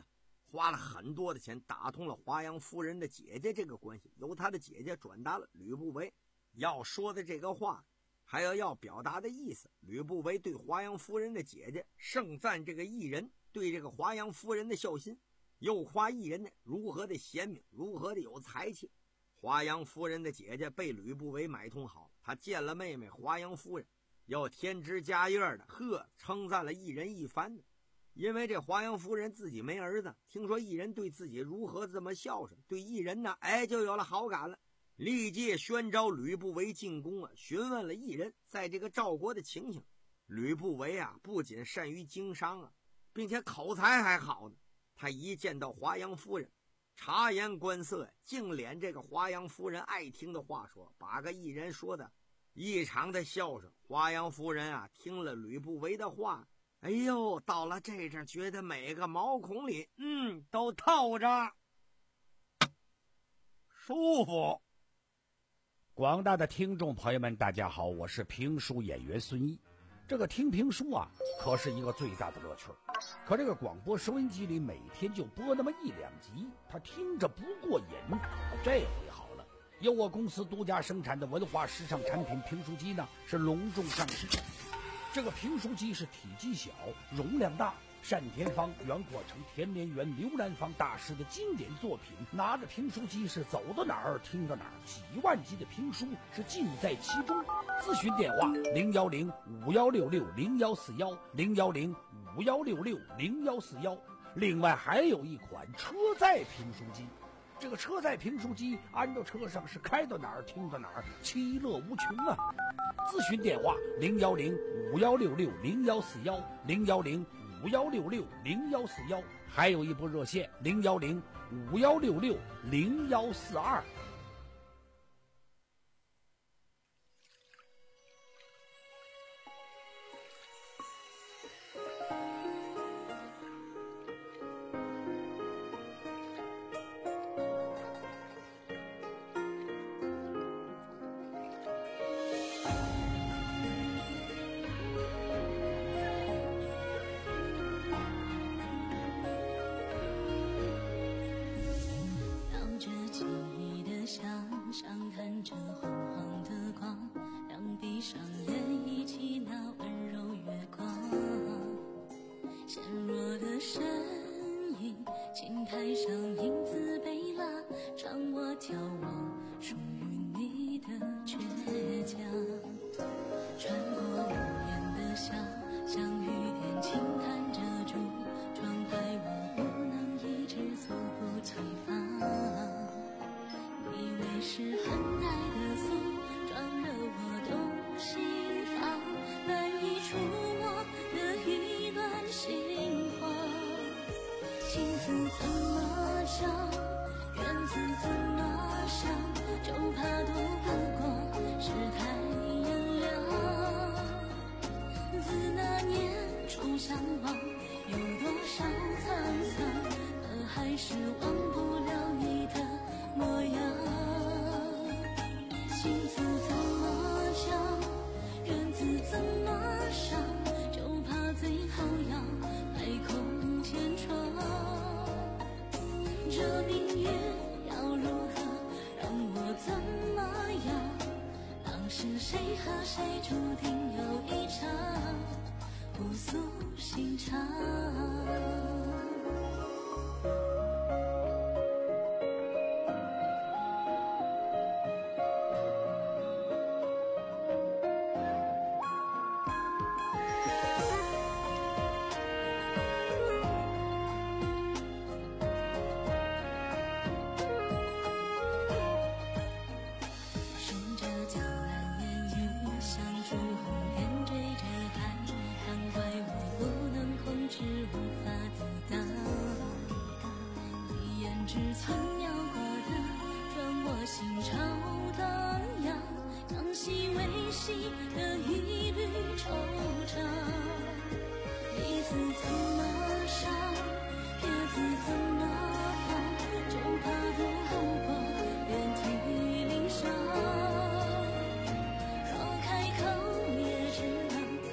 花了很多的钱打通了华阳夫人的姐姐这个关系，由他的姐姐转达了吕不韦要说的这个话，还有要表达的意思。吕不韦对华阳夫人的姐姐盛赞这个异人对这个华阳夫人的孝心，又夸异人呢如何的贤明，如何的有才气。华阳夫人的姐姐被吕不韦买通好，她见了妹妹华阳夫人，要添枝加叶的呵称赞了异人一番呢。因为这华阳夫人自己没儿子，听说异人对自己如何这么孝顺，对异人呢哎就有了好感了，立即宣召吕不韦进宫啊，询问了异人在这个赵国的情形。吕不韦啊不仅善于经商啊，并且口才还好呢。他一见到华阳夫人，察言观色呀，净敛这个华阳夫人爱听的话说，把个异人说的异常的孝顺。华阳夫人啊听了吕不韦的话，哎呦，到了这阵觉得每个毛孔里嗯都透着舒服。 广大的听众朋友们大家好，我是评书演员孙毅。这个听评书啊可是一个最大的乐趣，可这个广播收音机里每天就播那么一两集，他听着不过瘾。这回好了，由我公司独家生产的文化时尚产品评书机呢是隆重上市。这个评书机是体积小，容量大，单田芳、袁阔成、田连元、刘兰芳大师的经典作品。拿着评书机是走到哪儿听到哪儿，几万集的评书是尽在其中。咨询电话零幺零五幺六六零幺四幺零幺零五幺六六零幺四幺。另外还有一款车载评书机，这个车载评书机安到车上是开到哪儿听到哪儿，其乐无穷啊！咨询电话零幺零五幺六六零幺四幺零幺零五幺六六零幺四幺，还有一部热线零幺零五幺六六零幺四二。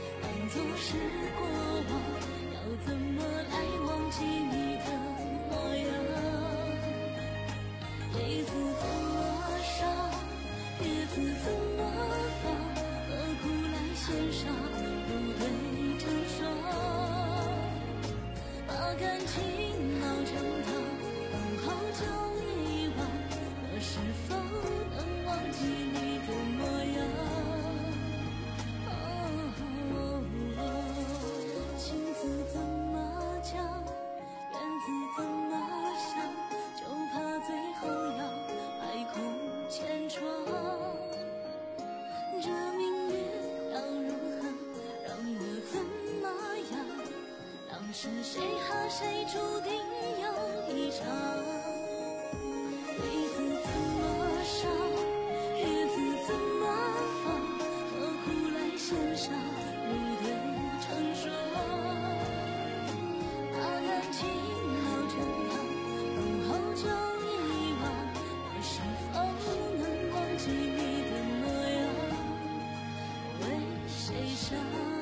是过往，要怎么来忘记你的模感情老成套，等候就遗忘，我是否能忘记你的模样？哦，情字怎么讲，缘字怎么想，就怕最后要百孔千疮。这命运要如何让我怎么样？当时谁和谁注定有一场，一字怎么伤，日子怎么放，何苦来献上如对成双？把感情老成套，等候就遗忘，我是否能忘记你的模样？为谁伤？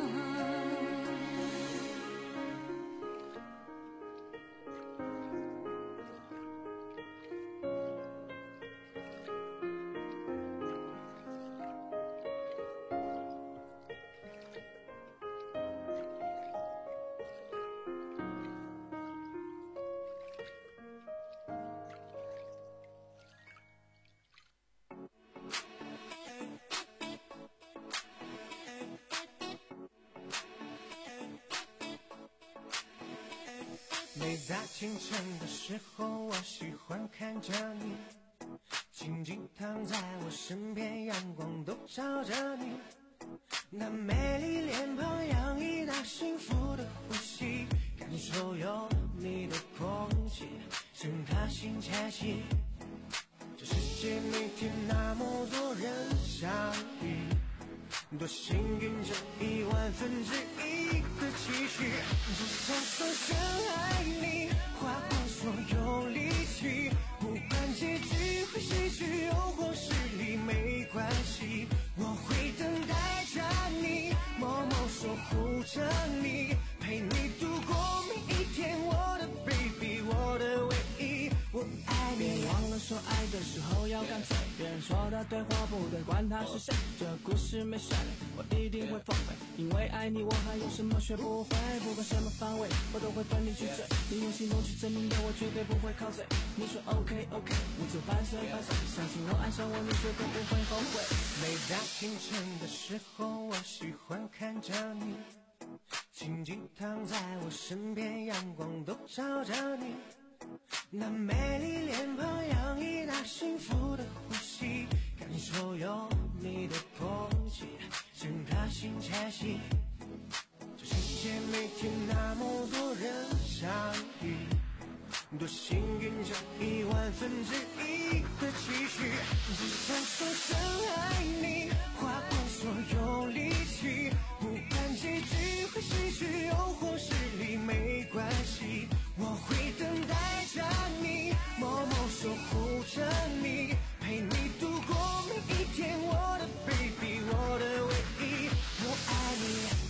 每当清晨的时候，我喜欢看着你，静静躺在我身边，阳光都照着你，那美丽脸庞洋溢那幸福的呼吸，感受有你的空气，整颗心窃喜。这世界每天那么多人相遇，多幸运，这一万分之一的期许，只想说声爱你，花光所有力气，不管结局会唏嘘又或是离没关系，我会等待着你，默默守护着你，陪你度过每一天，我的 baby， 我的唯一，我爱你。 别忘了说爱的时候要干脆，别人说的对或不对，管他是谁，这故事没谁，我一定会奉陪，因为爱你我还有什么学不会，不管什么范围我都会奋力去追，你用行动去证明的我绝对不会靠嘴，你说 OK OK， 我就百岁百岁，相信我爱上我你绝对不会后悔。 每当清晨的时候，我喜欢看着你，静静躺在我身边，阳光都照着你，那美丽脸庞洋溢那幸福的呼吸，感受有你的空气，整颗心窃喜。这世界每天那么多人相遇，多幸运，这一万分之一的期许，只想说声爱你，花光所有力气，不管结局会唏嘘又或是离没关系，我会等待着你，默默守护着你，陪你度过每一天，我的 baby， 我的唯一，我爱你。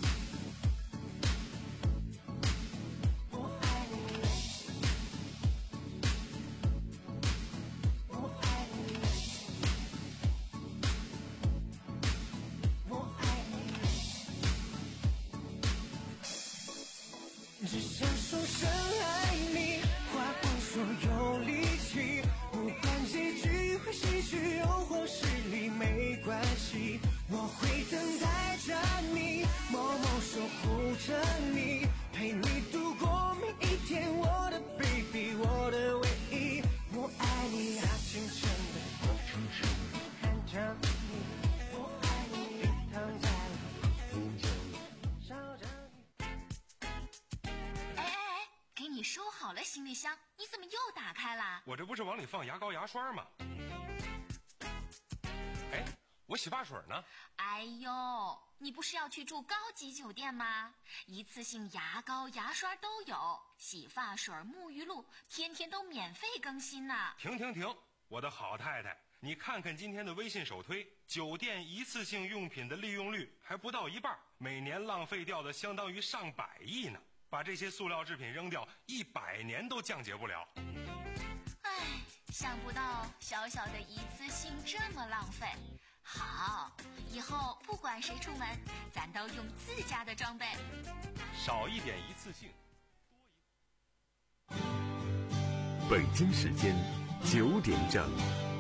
只想说声爱你，花光所有力气，不管结局会唏嘘又或是离没关系，我会等待着你，默默守护着你，陪你度过每一天，我的 baby， 我的唯一，我爱你。大清晨的看着你，我爱你，躺在我照着你。 给你收好了行李箱，你怎么又打开了？ 我这不是往里放牙膏牙刷吗？哎，我洗发水呢？ 哎呦，你不是要去住高级酒店吗？一次性牙膏牙刷都有，洗发水沐浴露天天都免费更新呢。 停停停，我的好太太，你看看今天的微信首推，酒店一次性用品的利用率还不到一半，每年浪费掉的相当于上百亿呢。把这些塑料制品扔掉，一百年都降解不了。 唉，想不到小小的一次性这么浪费。好，以后不管谁出门，咱都用自家的装备。 少一点一次性。 北京时间九点整。